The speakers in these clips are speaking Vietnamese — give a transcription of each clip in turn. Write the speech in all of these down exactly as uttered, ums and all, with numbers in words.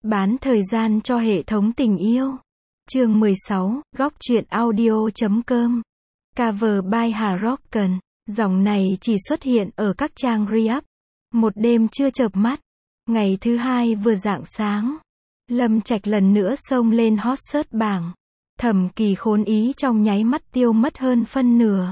Bán thời gian cho hệ thống tình yêu. Chương mười sáu, góc truyện audio.com. Cover by Hà Rocken. Dòng này chỉ xuất hiện ở các trang re-up. Một đêm chưa chợp mắt. Ngày thứ hai vừa rạng sáng. Lâm Trạch lần nữa xông lên hot search bảng. Thẩm Kỳ khốn ý trong nháy mắt tiêu mất hơn phân nửa.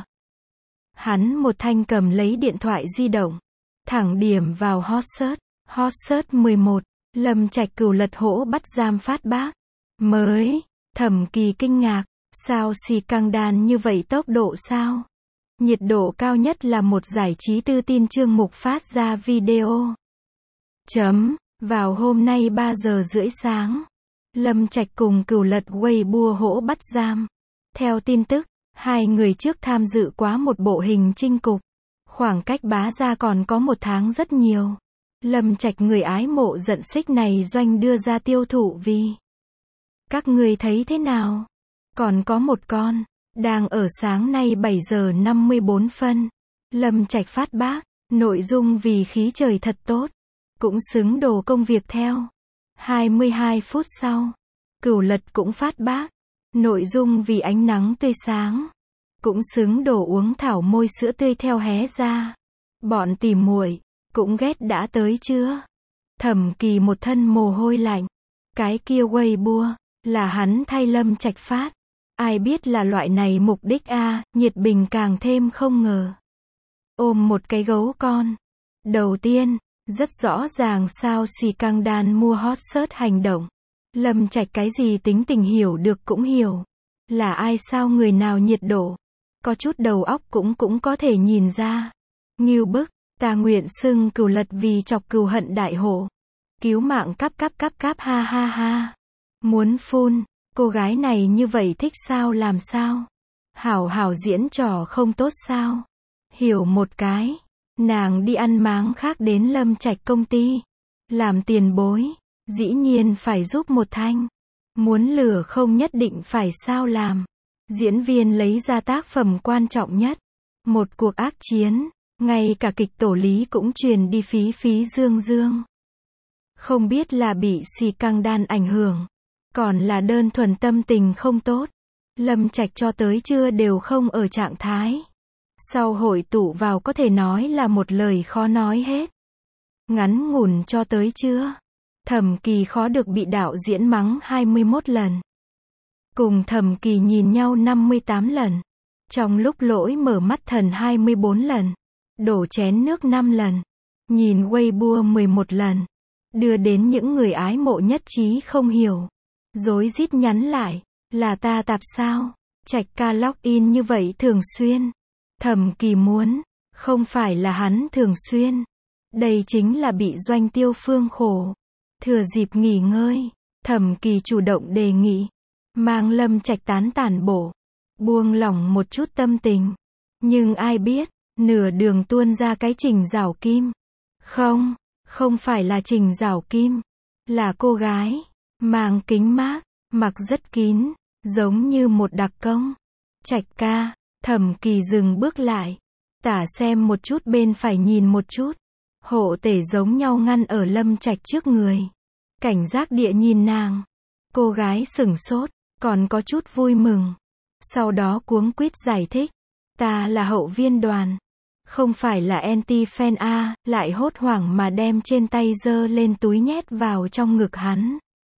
Hắn một thanh cầm lấy điện thoại di động. Thẳng điểm vào hot search. Hot search mười một. Lâm Trạch Cửu lật hổ bắt giam phát bác. Mới. Thẩm Kỳ kinh ngạc. Sao xì căng đàn như vậy tốc độ sao? Nhiệt độ cao nhất là một giải trí tư tin chương mục phát ra video. Chấm. Vào hôm nay ba giờ rưỡi sáng. Lâm Trạch cùng Cửu lật Weibo hổ bắt giam. Theo tin tức, hai người trước tham dự quá một bộ hình chinh cục. Khoảng cách bá ra còn có một tháng rất nhiều. Lâm Trạch người ái mộ giận xích này doanh đưa ra tiêu thụ vì. Các người thấy thế nào? Còn có một con. Đang ở sáng nay bảy giờ năm mươi bốn phân. Lâm Trạch phát bác. Nội dung vì khí trời thật tốt. Cũng xứng đồ công việc theo. hai mươi hai phút sau. Cửu lật cũng phát bác. Nội dung vì ánh nắng tươi sáng. Cũng xứng đồ uống thảo môi sữa tươi theo hé ra. Bọn tỉ muội cũng ghét đã tới chưa? Thẩm Kỳ một thân mồ hôi lạnh. Cái kia Weibo là hắn thay Lâm Trạch phát. Ai biết là loại này mục đích a, à, nhiệt bình càng thêm không ngờ. Ôm một cái gấu con. Đầu tiên, rất rõ ràng sao xì căng đan mua hot search hành động. Lâm Trạch cái gì tính tình hiểu được cũng hiểu. Là ai sao người nào nhiệt độ. Có chút đầu óc cũng cũng có thể nhìn ra. Ngưu bức. Ta nguyện xưng Cửu lật vì chọc cừu hận đại hổ. Cứu mạng cắp cắp cắp cắp ha ha ha. Muốn phun, cô gái này như vậy thích sao làm sao? Hảo hảo diễn trò không tốt sao? Hiểu một cái. Nàng đi ăn máng khác đến Lâm Trạch công ty. Làm tiền bối. Dĩ nhiên phải giúp một thanh. Muốn lừa không nhất định phải sao làm. Diễn viên lấy ra tác phẩm quan trọng nhất. Một cuộc ác chiến. Ngay cả kịch tổ lý cũng truyền đi phí phí dương dương. Không biết là bị xì căng đan ảnh hưởng. Còn là đơn thuần tâm tình không tốt. Lâm Trạch cho tới trưa đều không ở trạng thái. Sau hội tụ vào có thể nói là một lời khó nói hết. Ngắn ngủn cho tới trưa. Thẩm Kỳ khó được bị đạo diễn mắng hai mươi mốt lần. Cùng Thẩm Kỳ nhìn nhau năm mươi tám lần. Trong lúc lỗi mở mắt thần hai mươi bốn lần. Đổ chén nước năm lần. Nhìn Weibo mười một lần. Đưa đến những người ái mộ nhất trí không hiểu. Rối rít nhắn lại. Là ta tạp sao? Trạch ca login như vậy thường xuyên. Thẩm Kỳ muốn. Không phải là hắn thường xuyên. Đây chính là bị Doanh Tiêu Phương khổ. Thừa dịp nghỉ ngơi. Thẩm Kỳ chủ động đề nghị. Mang Lâm Trạch tán tản bổ. Buông lỏng một chút tâm tình. Nhưng ai biết. Nửa đường tuôn ra cái Trình Giảo Kim. Không, không phải là Trình Giảo Kim. Là cô gái. Mang kính mát. Mặc rất kín. Giống như một đặc công. Trạch ca. Thẩm Kỳ dừng bước lại. Tả xem một chút bên phải nhìn một chút. Hộ tể giống nhau ngăn ở Lâm Trạch trước người. Cảnh giác địa nhìn nàng. Cô gái sửng sốt. Còn có chút vui mừng. Sau đó cuống quýt giải thích. Ta là hậu viên đoàn. Không phải là anti-fan a, lại hốt hoảng mà đem trên tay giơ lên túi nhét vào trong ngực hắn.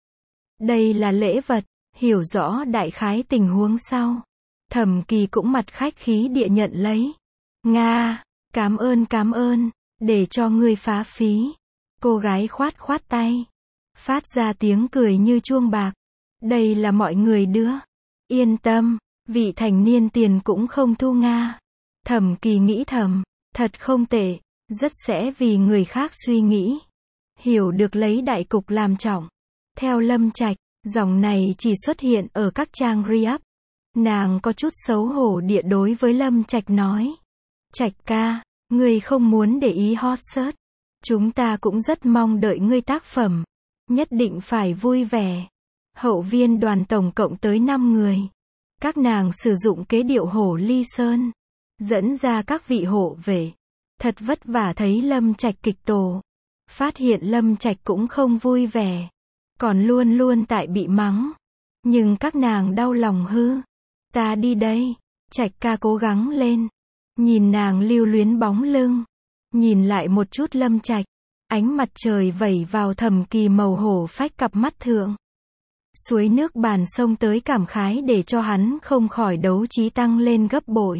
Đây là lễ vật, hiểu rõ đại khái tình huống sau. Thẩm Kỳ cũng mặt khách khí địa nhận lấy. Nga, cám ơn cám ơn, để cho ngươi phá phí. Cô gái khoát khoát tay. Phát ra tiếng cười như chuông bạc. Đây là mọi người đưa. Yên tâm, vị thành niên tiền cũng không thu Nga. Thẩm Kỳ nghĩ thầm, thật không tệ, rất sẽ vì người khác suy nghĩ. Hiểu được lấy đại cục làm trọng. Theo Lâm Trạch, dòng này chỉ xuất hiện ở các trang re-up. Nàng có chút xấu hổ địa đối với Lâm Trạch nói. Trạch ca, ngươi không muốn để ý hot search. Chúng ta cũng rất mong đợi ngươi tác phẩm. Nhất định phải vui vẻ. Hậu viên đoàn tổng cộng tới năm người. Các nàng sử dụng kế điệu hổ ly sơn. Dẫn ra các vị hộ vệ. Thật vất vả thấy Lâm Trạch kịch tổ. Phát hiện Lâm Trạch cũng không vui vẻ. còn luôn luôn tại bị mắng. Nhưng các nàng đau lòng hư. Ta đi đây. Trạch ca cố gắng lên. Nhìn nàng lưu luyến bóng lưng. Nhìn lại một chút Lâm Trạch. Ánh mặt trời vẩy vào Thẩm Kỳ màu hổ phách cặp mắt thượng. Suối nước bàn sông tới cảm khái để cho hắn không khỏi đấu trí tăng lên gấp bội.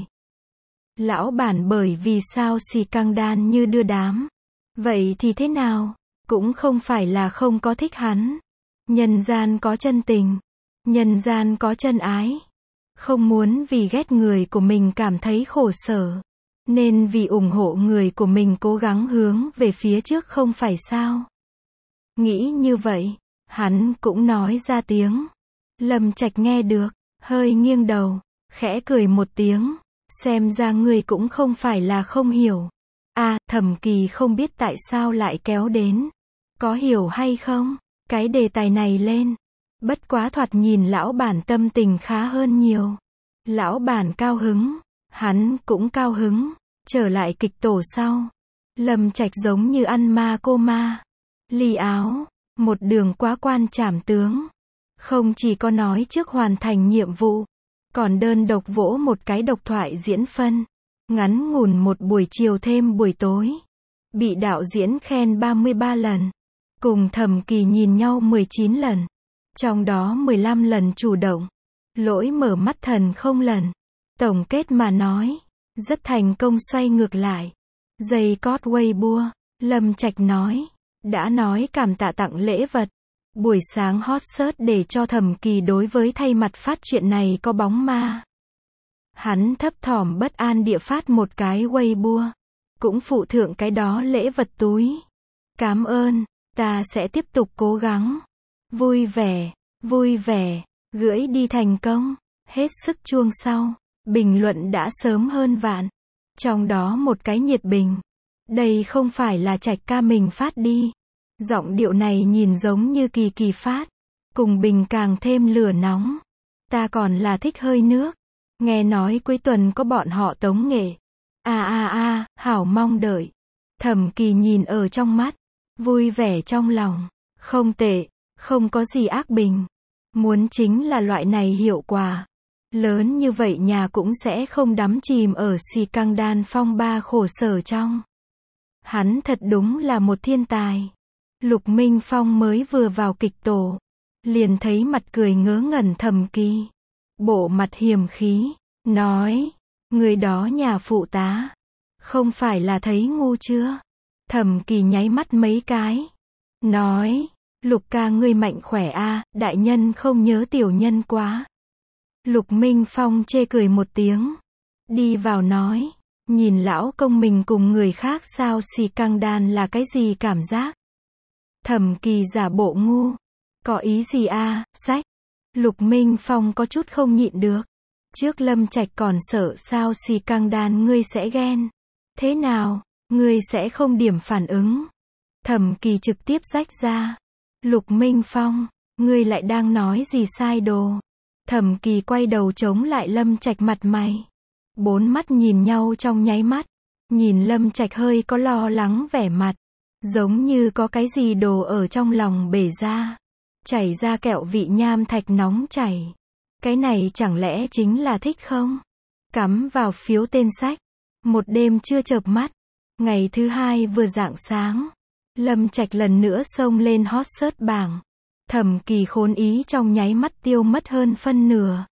Lão bản bởi vì sao xì căng đan như đưa đám. Vậy thì thế nào? Cũng không phải là không có thích hắn. Nhân gian có chân tình. Nhân gian có chân ái. Không muốn vì ghét người của mình cảm thấy khổ sở. Nên vì ủng hộ người của mình cố gắng hướng về phía trước không phải sao? Nghĩ như vậy, hắn cũng nói ra tiếng. Lâm Trạch nghe được, hơi nghiêng đầu, khẽ cười một tiếng. Xem ra ngươi cũng không phải là không hiểu. À, Thẩm Kỳ không biết tại sao lại kéo đến. Có hiểu hay không? Cái đề tài này lên. Bất quá thoạt nhìn lão bản tâm tình khá hơn nhiều. Lão bản cao hứng. Hắn cũng cao hứng. Trở lại kịch tổ sau. Lâm Trạch giống như ăn ma cô ma. Ly áo. Một đường quá quan trảm tướng. Không chỉ có nói trước hoàn thành nhiệm vụ. Còn đơn độc vỗ một cái độc thoại diễn phân. Ngắn ngủn một buổi chiều thêm buổi tối. Bị đạo diễn khen ba mươi ba lần. Cùng Thẩm Kỳ nhìn nhau mười chín lần. Trong đó mười lăm lần chủ động. Lỗi mở mắt thần không lần. Tổng kết mà nói. Rất thành công xoay ngược lại. Dây cót Weibo. Lâm Trạch nói. Đã nói cảm tạ tặng lễ vật. Buổi sáng hot search để cho Thẩm Kỳ đối với thay mặt phát chuyện này có bóng ma. Hắn thấp thỏm bất an địa phát một cái Weibo. Cũng phụ thượng cái đó lễ vật túi. Cảm ơn, ta sẽ tiếp tục cố gắng. Vui vẻ, vui vẻ, gửi đi thành công. Hết sức chuông sau. Bình luận đã sớm hơn vạn. Trong đó một cái nhiệt bình. Đây không phải là Trạch ca mình phát đi. Giọng điệu này nhìn giống như Kỳ Kỳ phát. Cùng bình càng thêm lửa nóng. Ta còn là thích hơi nước. Nghe nói cuối tuần có bọn họ tống nghệ. À à à, hảo mong đợi. Thẩm Kỳ nhìn ở trong mắt. Vui vẻ trong lòng. Không tệ, không có gì ác bình. Muốn chính là loại này hiệu quả. Lớn như vậy nhà cũng sẽ không đắm chìm ở xì căng đan phong ba khổ sở trong. Hắn thật đúng là một thiên tài. Lục Minh Phong mới vừa vào kịch tổ. Liền thấy mặt cười ngớ ngẩn Thẩm Kỳ. Bộ mặt hiềm khí. Nói. Người đó nhà phụ tá. Không phải là thấy ngu chưa? Thẩm Kỳ nháy mắt mấy cái. Nói. Lục ca ngươi mạnh khỏe a, đại nhân không nhớ tiểu nhân quá. Lục Minh Phong chê cười một tiếng. Đi vào nói. Nhìn lão công mình cùng người khác sao xì căng đan là cái gì cảm giác? Thẩm Kỳ giả bộ ngu. Có ý gì a, sách? Lục Minh Phong có chút không nhịn được. Trước Lâm Trạch còn sợ sao xì căng đan ngươi sẽ ghen. Thế nào? Ngươi sẽ không điểm phản ứng. Thẩm Kỳ trực tiếp rách ra. Lục Minh Phong, ngươi lại đang nói gì sai đồ? Thẩm Kỳ quay đầu chống lại Lâm Trạch mặt mày. Bốn mắt nhìn nhau trong nháy mắt. Nhìn Lâm Trạch hơi có lo lắng vẻ mặt. Giống như có cái gì đồ ở trong lòng bể ra. Chảy ra kẹo vị nham thạch nóng chảy. Cái này chẳng lẽ chính là thích không? Cắm vào phiếu tên sách. Một đêm chưa chợp mắt. Ngày thứ hai vừa rạng sáng. Lâm Trạch lần nữa xông lên hot search bảng. Thẩm Kỳ khốn ý trong nháy mắt tiêu mất hơn phân nửa.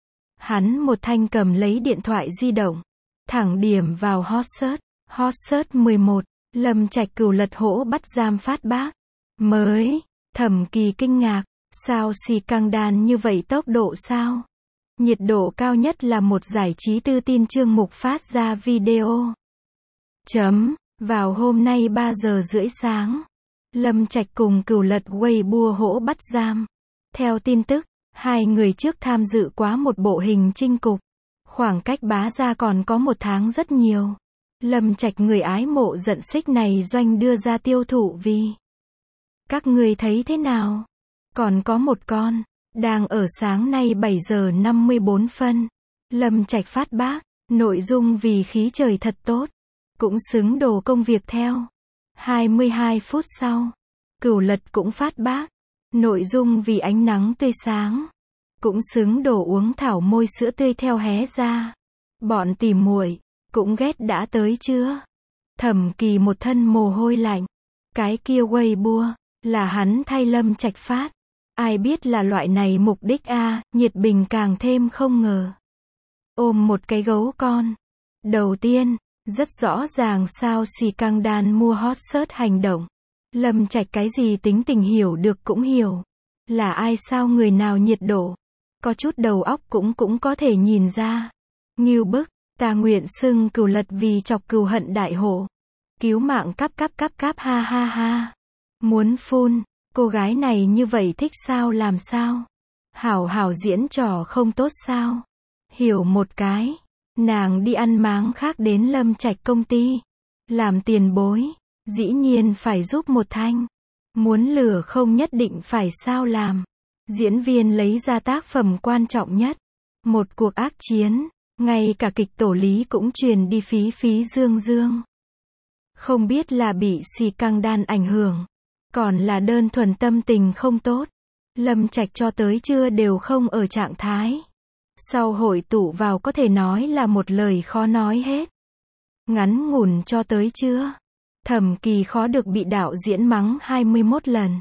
Hắn một thanh cầm lấy điện thoại di động. Thẳng điểm vào hot search. Hot search mười một. Lâm Trạch cửu lật hổ bắt giam phát bác. Mới. Thẩm Kỳ kinh ngạc. Sao xì căng đan như vậy tốc độ sao? Nhiệt độ cao nhất là một giải trí tư tin chương mục phát ra video. Chấm. Vào hôm nay ba giờ rưỡi sáng. Lâm Trạch cùng cửu lật Weibo hổ bắt giam. Theo tin tức, hai người trước tham dự quá một bộ hình chinh cục. Khoảng cách bá ra còn có một tháng rất nhiều. Lâm Trạch người ái mộ giận xích này doanh đưa ra tiêu thụ vì. Các người thấy thế nào? Còn có một con. Đang ở sáng nay bảy giờ năm mươi bốn phân. Lâm Trạch phát bác. Nội dung vì khí trời thật tốt. Cũng xứng đồ công việc theo. hai mươi hai phút sau. Cửu lật cũng phát bác. Nội dung vì ánh nắng tươi sáng. Cũng xứng đổ uống thảo môi sữa tươi theo hé ra. Bọn tỉ muội cũng ghét đã tới chưa? Thẩm Kỳ một thân mồ hôi lạnh. Cái kia Weibo là hắn thay Lâm Trạch phát. Ai biết là loại này mục đích a, nhiệt bình càng thêm không ngờ. Ôm một cái gấu con. Đầu tiên, rất rõ ràng sao Si Căng Đan mua hot search hành động. Lâm Trạch cái gì tính tình hiểu được cũng hiểu. Là ai sao người nào nhiệt độ. Có chút đầu óc cũng cũng có thể nhìn ra. Ngưu bức, ta nguyện xưng cừu lật vì chọc cừu hận đại hổ. Cứu mạng cắp cắp cắp cắp ha ha ha. Muốn phun, cô gái này như vậy thích sao làm sao? Hảo hảo diễn trò không tốt sao? Hiểu một cái, nàng đi ăn máng khác đến Lâm Trạch công ty. Làm tiền bối, dĩ nhiên phải giúp một thanh. Muốn lừa không nhất định phải sao làm. Diễn viên lấy ra tác phẩm quan trọng nhất. Một cuộc ác chiến, ngay cả kịch tổ lý cũng truyền đi phí phí dương dương. Không biết là bị Si Căng Đan ảnh hưởng, còn là đơn thuần tâm tình không tốt. Lâm Trạch cho tới trưa đều không ở trạng thái. Sau hội tụ vào có thể nói là một lời khó nói hết. Ngắn ngủn cho tới trưa. Thẩm Kỳ khó được bị đạo diễn mắng hai mươi mốt lần.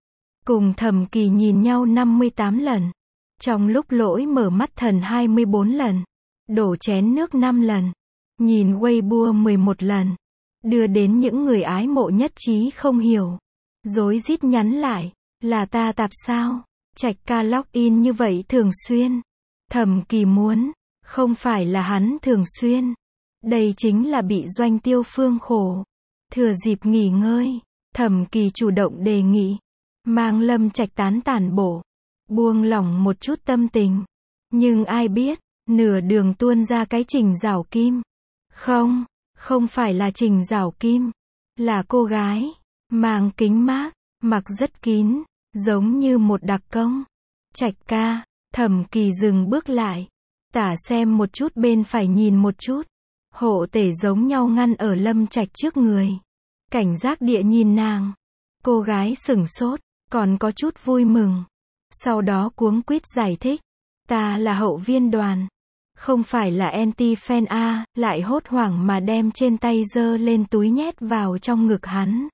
Cùng Thẩm Kỳ nhìn nhau năm mươi tám lần. Trong lúc lỗi mở mắt thần hai mươi bốn lần. Đổ chén nước năm lần. Nhìn Weibo mười một lần. Đưa đến những người ái mộ nhất trí không hiểu. Rối rít nhắn lại. Là ta tạp sao? Trạch ca login như vậy thường xuyên. Thẩm Kỳ muốn. Không phải là hắn thường xuyên. Đây chính là bị Doanh Tiêu Phương khổ. Thừa dịp nghỉ ngơi. Thẩm Kỳ chủ động đề nghị. Mang Lâm Trạch tán tản bổ. Buông lỏng một chút tâm tình. Nhưng ai biết. Nửa đường tuôn ra cái Trình Giảo Kim. Không. Không phải là Trình Giảo Kim. Là cô gái. Mang kính mát. Mặc rất kín. Giống như một đặc công. Trạch ca. Thẩm Kỳ dừng bước lại. Tả xem một chút bên phải nhìn một chút. Hộ tể giống nhau ngăn ở Lâm Trạch trước người. Cảnh giác địa nhìn nàng. Cô gái sửng sốt. Còn có chút vui mừng. Sau đó cuống quýt giải thích. Ta là hậu viên đoàn. Không phải là anti-fan a, lại hốt hoảng mà đem trên tay giơ lên túi nhét vào trong ngực hắn.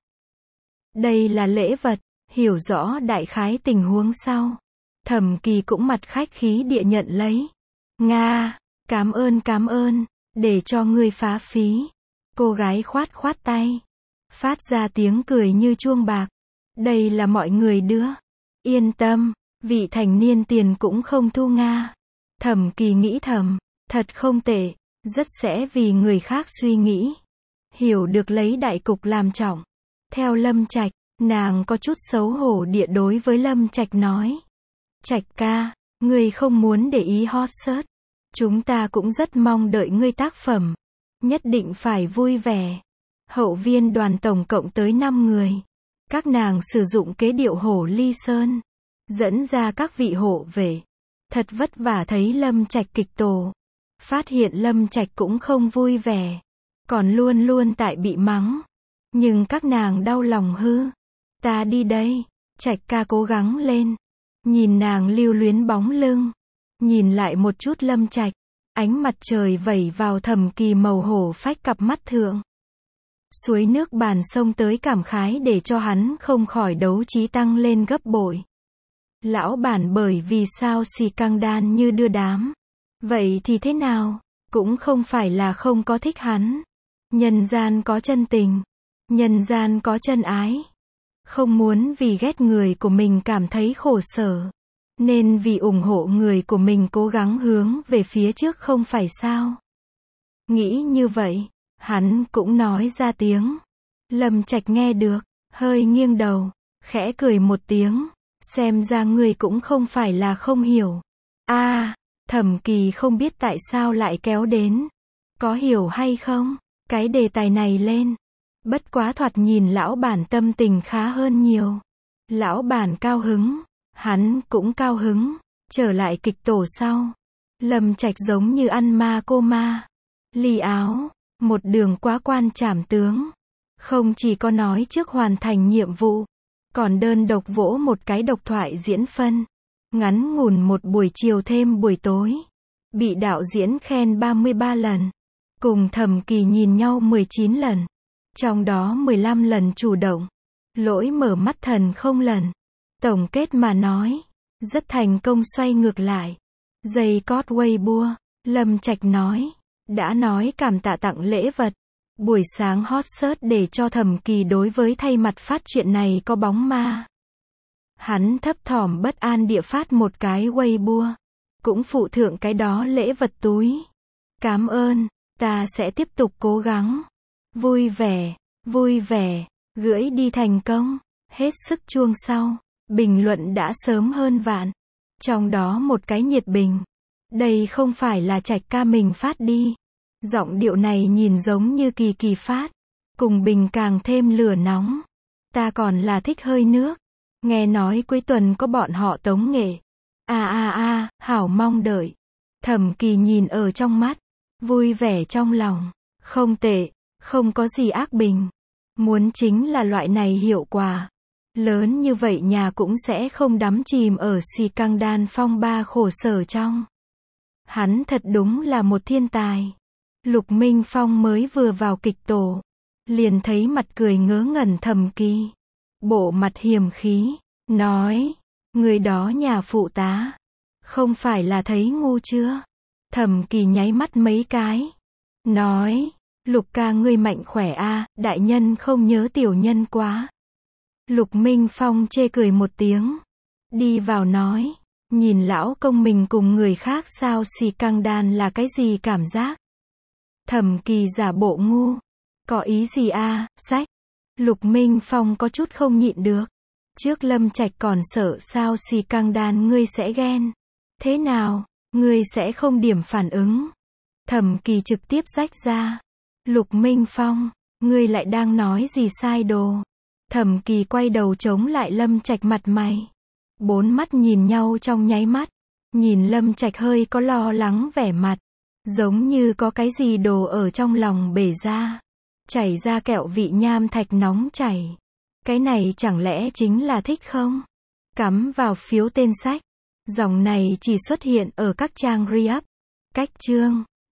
Đây là lễ vật, hiểu rõ đại khái tình huống sau. Thẩm Kỳ cũng mặt khách khí địa nhận lấy. Nga, cám ơn cám ơn, để cho ngươi phá phí. Cô gái khoát khoát tay. Phát ra tiếng cười như chuông bạc. Đây là mọi người đưa. Yên tâm, vị thành niên tiền cũng không thu Nga. Thẩm Kỳ nghĩ thầm. Thật không tệ, rất sẽ vì người khác suy nghĩ. Hiểu được lấy đại cục làm trọng. Theo Lâm Trạch, nàng có chút xấu hổ địa đối với Lâm Trạch nói. Trạch ca, ngươi không muốn để ý hot search. Chúng ta cũng rất mong đợi ngươi tác phẩm. Nhất định phải vui vẻ. Hậu viên đoàn tổng cộng tới năm người. Các nàng sử dụng kế điệu hổ ly sơn. Dẫn ra các vị hộ vệ. Thật vất vả thấy Lâm Trạch kịch tổ. Phát hiện Lâm Trạch cũng không vui vẻ. Còn luôn luôn tại bị mắng. Nhưng các nàng đau lòng hư. Ta đi đây. Trạch ca cố gắng lên. Nhìn nàng lưu luyến bóng lưng. Nhìn lại một chút Lâm Trạch. Ánh mặt trời vẩy vào Thẩm Kỳ màu hổ phách cặp mắt thượng. Suối nước bàn sông tới cảm khái để cho hắn không khỏi đấu trí tăng lên gấp bội. Lão bản bởi vì sao Si Căng Đan như đưa đám. Vậy thì thế nào? Cũng không phải là không có thích hắn. Nhân gian có chân tình. Nhân gian có chân ái. Không muốn vì ghét người của mình cảm thấy khổ sở. Nên vì ủng hộ người của mình cố gắng hướng về phía trước không phải sao? Nghĩ như vậy, hắn cũng nói ra tiếng. Lâm Trạch nghe được, hơi nghiêng đầu, khẽ cười một tiếng. Xem ra người cũng không phải là không hiểu. A, à, Thẩm Kỳ không biết tại sao lại kéo đến. Có hiểu hay không? Cái đề tài này lên. Bất quá thoạt nhìn lão bản tâm tình khá hơn nhiều. Lão bản cao hứng. Hắn cũng cao hứng. Trở lại kịch tổ sau. Lâm Trạch giống như ăn ma cô ma. Ly áo. Một đường quá quan trảm tướng. Không chỉ có nói trước hoàn thành nhiệm vụ. còn đơn độc vỗ một cái độc thoại diễn phân. Ngắn ngủn một buổi chiều thêm buổi tối. Bị đạo diễn khen ba mươi ba lần. Cùng Thẩm Kỳ nhìn nhau mười chín lần. Trong đó mười lăm lần chủ động. Lỗi mở mắt thần không lần. Tổng kết mà nói, rất thành công xoay ngược lại. Giây cót Weibo, Lâm Trạch nói, đã nói cảm tạ tặng lễ vật. Buổi sáng hot search để cho Thẩm Kỳ đối với thay mặt phát chuyện này có bóng ma. Hắn thấp thỏm bất an địa phát một cái Weibo. Cũng phụ thượng cái đó lễ vật túi. Cám ơn, ta sẽ tiếp tục cố gắng. Vui vẻ, vui vẻ, gửi đi thành công. Hết sức chuông sau. Bình luận đã sớm hơn vạn. Trong đó một cái nhiệt bình. Đây không phải là Trạch ca mình phát đi. Giọng điệu này nhìn giống như Kỳ Kỳ phát. Cùng bình càng thêm lửa nóng. Ta còn là thích hơi nước. Nghe nói cuối tuần có bọn họ tống nghệ. A a a, hảo mong đợi. Thẩm Kỳ nhìn ở trong mắt. Vui vẻ trong lòng. Không tệ, không có gì ác bình. Muốn chính là loại này hiệu quả. Lớn như vậy nhà cũng sẽ không đắm chìm ở xì căng đan phong ba khổ sở trong. Hắn thật đúng là một thiên tài. Lục Minh Phong mới vừa vào kịch tổ. Liền thấy mặt cười ngớ ngẩn Thẩm Kỳ. Bộ mặt hiềm khí. Nói. Người đó nhà phụ tá. Không phải là thấy ngu chưa? Thẩm Kỳ nháy mắt mấy cái. Nói. Lục ca ngươi mạnh khỏe a, đại nhân không nhớ tiểu nhân quá. Lục Minh Phong chê cười một tiếng. Đi vào nói. Nhìn lão công mình cùng người khác sao xì căng đan là cái gì cảm giác? Thẩm Kỳ giả bộ ngu. Có ý gì a, sách? Lục Minh Phong có chút không nhịn được. Trước Lâm Trạch còn sợ sao xì căng đan ngươi sẽ ghen. Thế nào, ngươi sẽ không điểm phản ứng. Thẩm Kỳ trực tiếp rách ra. Lục Minh Phong, ngươi lại đang nói gì sai đồ. Thẩm Kỳ quay đầu chống lại Lâm Trạch mặt mày. Bốn mắt nhìn nhau trong nháy mắt. Nhìn Lâm Trạch hơi có lo lắng vẻ mặt. Giống như có cái gì đồ ở trong lòng bể ra. Chảy ra kẹo vị nham thạch nóng chảy. Cái này chẳng lẽ chính là thích không? Cắm vào phiếu tên sách. Dòng này chỉ xuất hiện ở các trang re-up. Cách chương.